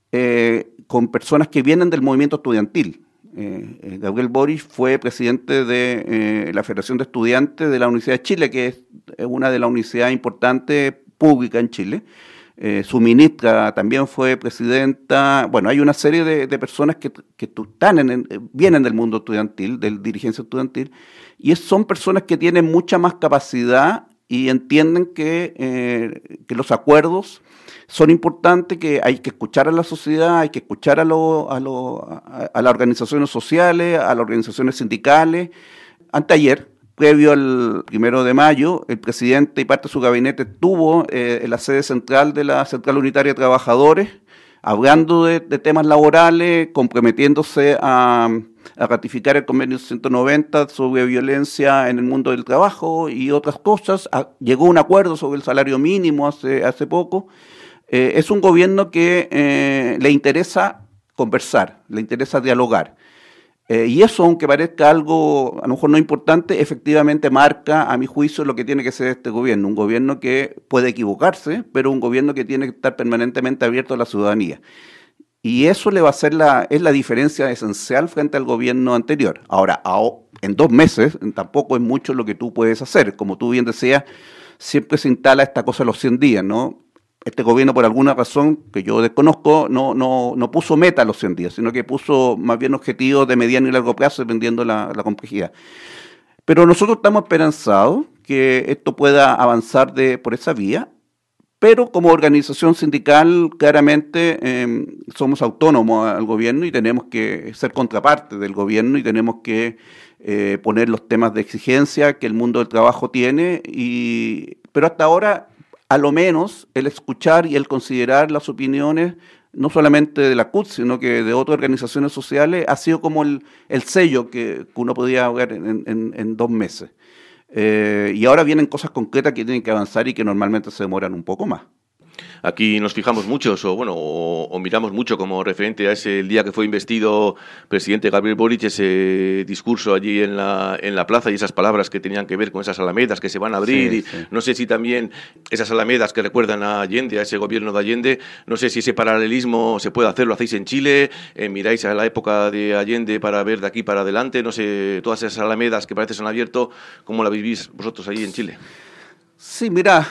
eh, con personas que vienen del movimiento estudiantil. Eh, Gabriel Boric fue presidente de eh, la Federación de Estudiantes de la Universidad de Chile, que es una de las universidades importantes públicas en Chile. Eh, su ministra también fue presidenta. Bueno, hay una serie de, de personas que, que están en el, vienen del mundo estudiantil, de dirigencia estudiantil, y son personas que tienen mucha más capacidad y entienden que, eh, que los acuerdos son importantes, que hay que escuchar a la sociedad, hay que escuchar a, lo, a, lo, a, a las organizaciones sociales, a las organizaciones sindicales. Anteayer, previo al primero de mayo, el presidente y parte de su gabinete estuvo eh, en la sede central de la Central Unitaria de Trabajadores, hablando de, de temas laborales, comprometiéndose a, a ratificar el convenio ciento noventa sobre violencia en el mundo del trabajo y otras cosas. A, llegó a un acuerdo sobre el salario mínimo hace, hace poco. Eh, es un gobierno que eh, le interesa conversar, le interesa dialogar. Eh, y eso, aunque parezca algo a lo mejor no importante, efectivamente marca, a mi juicio, lo que tiene que ser este gobierno. Un gobierno que puede equivocarse, pero un gobierno que tiene que estar permanentemente abierto a la ciudadanía. Y eso le va a ser la, es la diferencia esencial frente al gobierno anterior. Ahora, a, en dos meses tampoco es mucho lo que tú puedes hacer. Como tú bien decías, siempre se instala esta cosa de los cien días, ¿no? Este gobierno, por alguna razón que yo desconozco, no, no, no puso meta a los cien días, sino que puso más bien objetivos de mediano y largo plazo, dependiendo la, la complejidad. Pero nosotros estamos esperanzados que esto pueda avanzar de, por esa vía, pero como organización sindical, claramente eh, somos autónomos al gobierno y tenemos que ser contraparte del gobierno y tenemos que eh, poner los temas de exigencia que el mundo del trabajo tiene, y, pero hasta ahora, a lo menos, el escuchar y el considerar las opiniones, no solamente de la C U T, sino que de otras organizaciones sociales, ha sido como el, el sello que, que uno podía ver en, en, en dos meses. Eh, y ahora vienen cosas concretas que tienen que avanzar y que normalmente se demoran un poco más. Aquí nos fijamos mucho, o bueno, o, o miramos mucho como referente a ese el día que fue investido presidente Gabriel Boric, ese discurso allí en la en la plaza y esas palabras que tenían que ver con esas alamedas que se van a abrir. Sí, y sí. No sé si también esas alamedas que recuerdan a Allende, a ese gobierno de Allende, no sé si ese paralelismo se puede hacer, lo hacéis en Chile, eh, miráis a la época de Allende para ver de aquí para adelante, no sé, todas esas alamedas que parece se han abierto, ¿cómo la vivís vosotros allí en Chile? Sí, mira,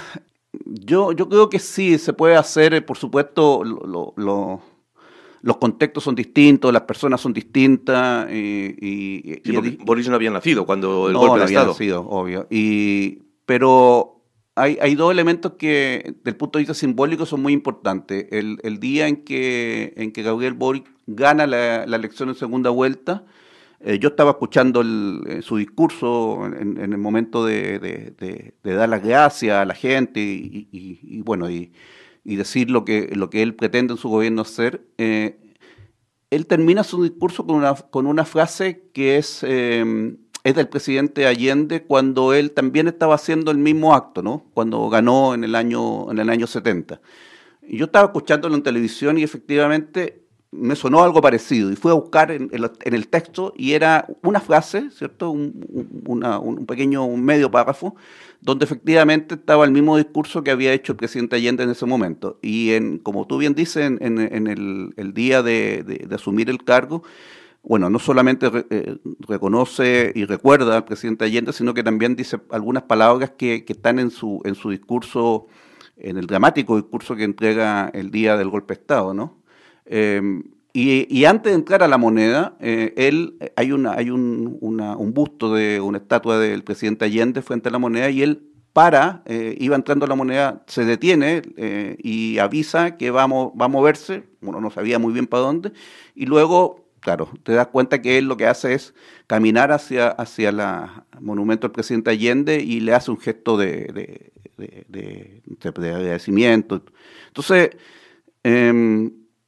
Yo, yo creo que sí, se puede hacer, por supuesto, lo, lo, los contextos son distintos, las personas son distintas. Y, y, sí, y Boris no había nacido cuando el no, golpe no de había Estado. nacido, obvio. Y, pero hay, hay dos elementos que, desde el punto de vista simbólico, son muy importantes. El, el día en que, en que Gabriel Boric gana la, la elección en segunda vuelta, Eh, yo estaba escuchando el, eh, su discurso en, en el momento de, de, de, de dar las gracias a la gente y, y, y bueno y, y decir lo que, lo que él pretende en su gobierno hacer. Eh, él termina su discurso con una, con una frase que es, eh, es del presidente Allende cuando él también estaba haciendo el mismo acto, ¿no? Cuando ganó en el año, en el año setenta. Y yo estaba escuchándolo en televisión y efectivamente me sonó algo parecido y fui a buscar en, en el texto y era una frase, ¿cierto? Un, una, un pequeño, un medio párrafo, donde efectivamente estaba el mismo discurso que había hecho el presidente Allende en ese momento. Y en, como tú bien dices, en, en, en el, el día de, de, de asumir el cargo, bueno, no solamente re, eh, reconoce y recuerda al presidente Allende, sino que también dice algunas palabras que, que están en su, en su discurso, en el dramático discurso que entrega el día del golpe de Estado, ¿no? Eh, y, y antes de entrar a la moneda, eh, él hay, una, hay un, una, un busto de una estatua del presidente Allende frente a la moneda y él para, eh, iba entrando a la moneda, se detiene eh, y avisa que va a, va a moverse, uno no sabía muy bien para dónde, y luego, claro, te das cuenta que él lo que hace es caminar hacia, hacia el monumento del presidente Allende y le hace un gesto de, de, de, de, de, de agradecimiento. Entonces, eh,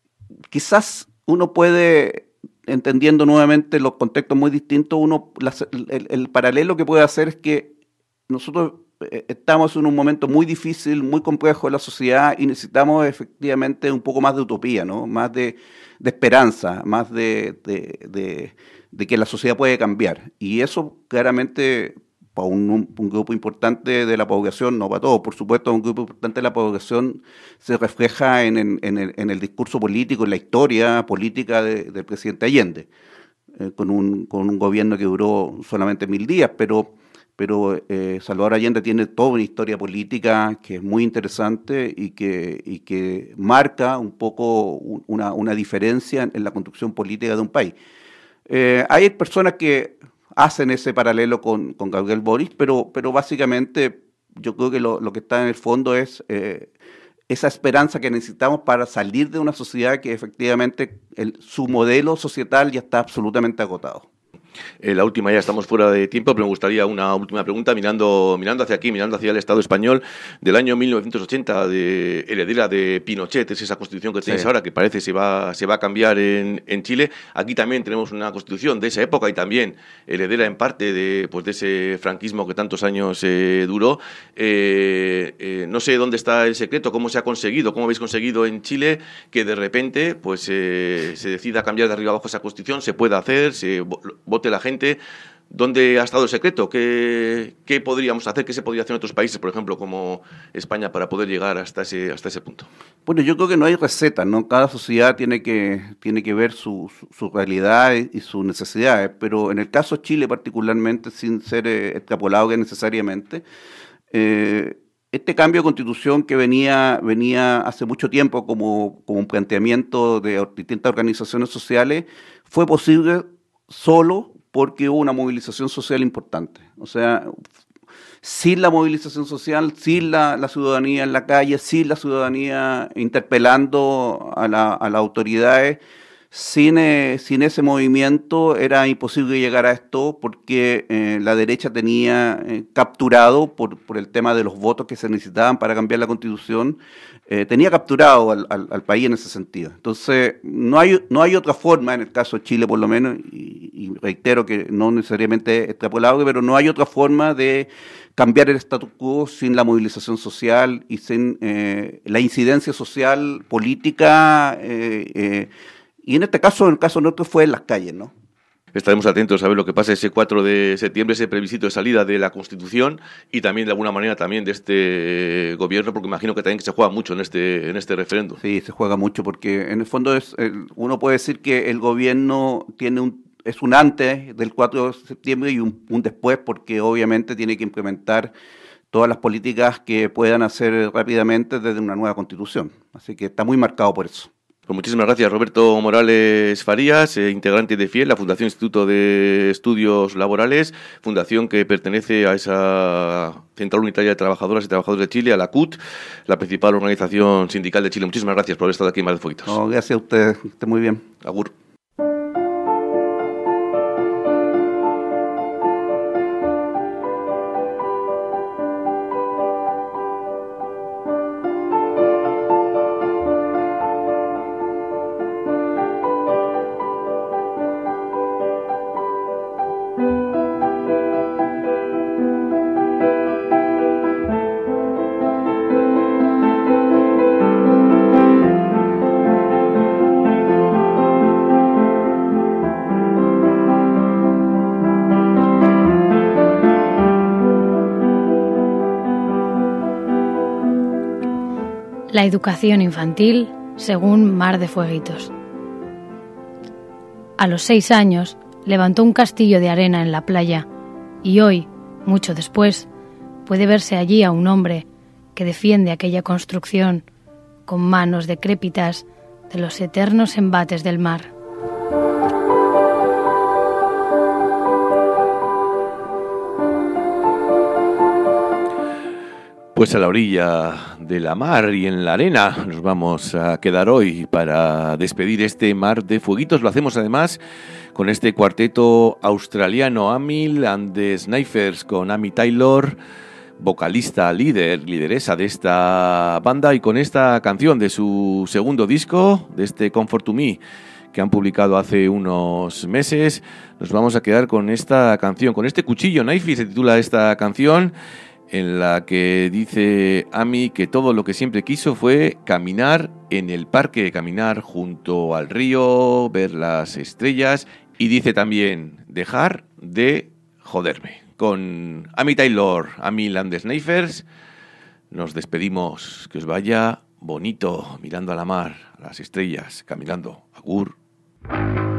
quizás uno puede, entendiendo nuevamente los contextos muy distintos, uno las, el, el paralelo que puede hacer es que nosotros estamos en un momento muy difícil, muy complejo de la sociedad y necesitamos efectivamente un poco más de utopía, ¿no? Más de, de esperanza, más de, de, de, de que la sociedad puede cambiar. Y eso claramente para un, un grupo importante de la población, no para todos, por supuesto, un grupo importante de la población se refleja en, en, en, el, en el discurso político, en la historia política de, del presidente Allende, eh, con, un, con un gobierno que duró solamente mil días, pero, pero eh, Salvador Allende tiene toda una historia política que es muy interesante y que, y que marca un poco una, una diferencia en la construcción política de un país. Eh, hay personas que hacen ese paralelo con, con Gabriel Boric, pero, pero básicamente yo creo que lo, lo que está en el fondo es eh, esa esperanza que necesitamos para salir de una sociedad que efectivamente el, su modelo societal ya está absolutamente agotado. Eh, la última, ya estamos fuera de tiempo, pero me gustaría una última pregunta mirando mirando hacia aquí, mirando hacia el Estado español del año mil novecientos ochenta, de heredera de Pinochet, es esa constitución que tenéis sí. ahora, que parece se va se va a cambiar en, en Chile. Aquí también tenemos una constitución de esa época y también heredera en parte de pues de ese franquismo que tantos años eh, duró. Eh, eh, no sé dónde está el secreto, cómo se ha conseguido, cómo habéis conseguido en Chile que de repente pues eh, se decida cambiar de arriba abajo esa constitución, se pueda hacer, se vote la gente. ¿Dónde ha estado el secreto? ¿Qué, ¿Qué podríamos hacer? ¿Qué se podría hacer en otros países, por ejemplo, como España, para poder llegar hasta ese, hasta ese punto? Bueno, yo creo que no hay receta, ¿no? Cada sociedad tiene que, tiene que ver su, su, su realidad y sus necesidades, pero en el caso de Chile particularmente, sin ser eh, extrapolado que necesariamente, eh, este cambio de constitución que venía, venía hace mucho tiempo como, como un planteamiento de distintas organizaciones sociales, fue posible solo porque hubo una movilización social importante. O sea, sin la movilización social, sin la, la ciudadanía en la calle, sin la ciudadanía interpelando a, la, a las autoridades, sin, eh, sin ese movimiento era imposible llegar a esto porque eh, la derecha tenía eh, capturado, por, por el tema de los votos que se necesitaban para cambiar la Constitución, eh, tenía capturado al, al, al país en ese sentido. Entonces, no hay, no hay otra forma, en el caso de Chile por lo menos, y, y reitero que no necesariamente extrapolable, pero no hay otra forma de cambiar el status quo sin la movilización social y sin eh, la incidencia social, política, eh, eh, y en este caso, en el caso nuestro fue en las calles, ¿no? Estaremos atentos a ver lo que pasa ese cuatro de septiembre, ese plebiscito de salida de la Constitución y también de alguna manera también de este gobierno, porque imagino que también se juega mucho en este en este referéndum. Sí, se juega mucho porque en el fondo es uno puede decir que el gobierno tiene un es un antes del cuatro de septiembre y un, un después, porque obviamente tiene que implementar todas las políticas que puedan hacer rápidamente desde una nueva Constitución. Así que está muy marcado por eso. Pues muchísimas gracias, Roberto Morales Farías, eh, integrante de FIEL, la Fundación Instituto de Estudios Laborales, fundación que pertenece a esa Central Unitaria de Trabajadoras y Trabajadores de Chile, a la C U T, la principal organización sindical de Chile. Muchísimas gracias por haber estado aquí en Mar de Fueguitos. No, gracias a usted, que esté muy bien. Agur. La educación infantil según Mar de Fueguitos. A los seis años levantó un castillo de arena en la playa y hoy, mucho después, puede verse allí a un hombre que defiende aquella construcción con manos decrépitas de los eternos embates del mar. Pues a la orilla de la mar y en la arena nos vamos a quedar hoy para despedir este Mar de Fueguitos. Lo hacemos además con este cuarteto australiano Amil and the Snipers, con Amy Taylor, vocalista, líder, lideresa de esta banda, y con esta canción de su segundo disco, de este Comfort to Me, que han publicado hace unos meses. Nos vamos a quedar con esta canción, con este cuchillo knifey se titula esta canción, en la que dice Amy que todo lo que siempre quiso fue caminar en el parque, caminar junto al río, ver las estrellas, y dice también dejar de joderme. Con Amy Taylor, Amy and the Snipers, nos despedimos. Que os vaya bonito, mirando a la mar, a las estrellas, caminando. Agur.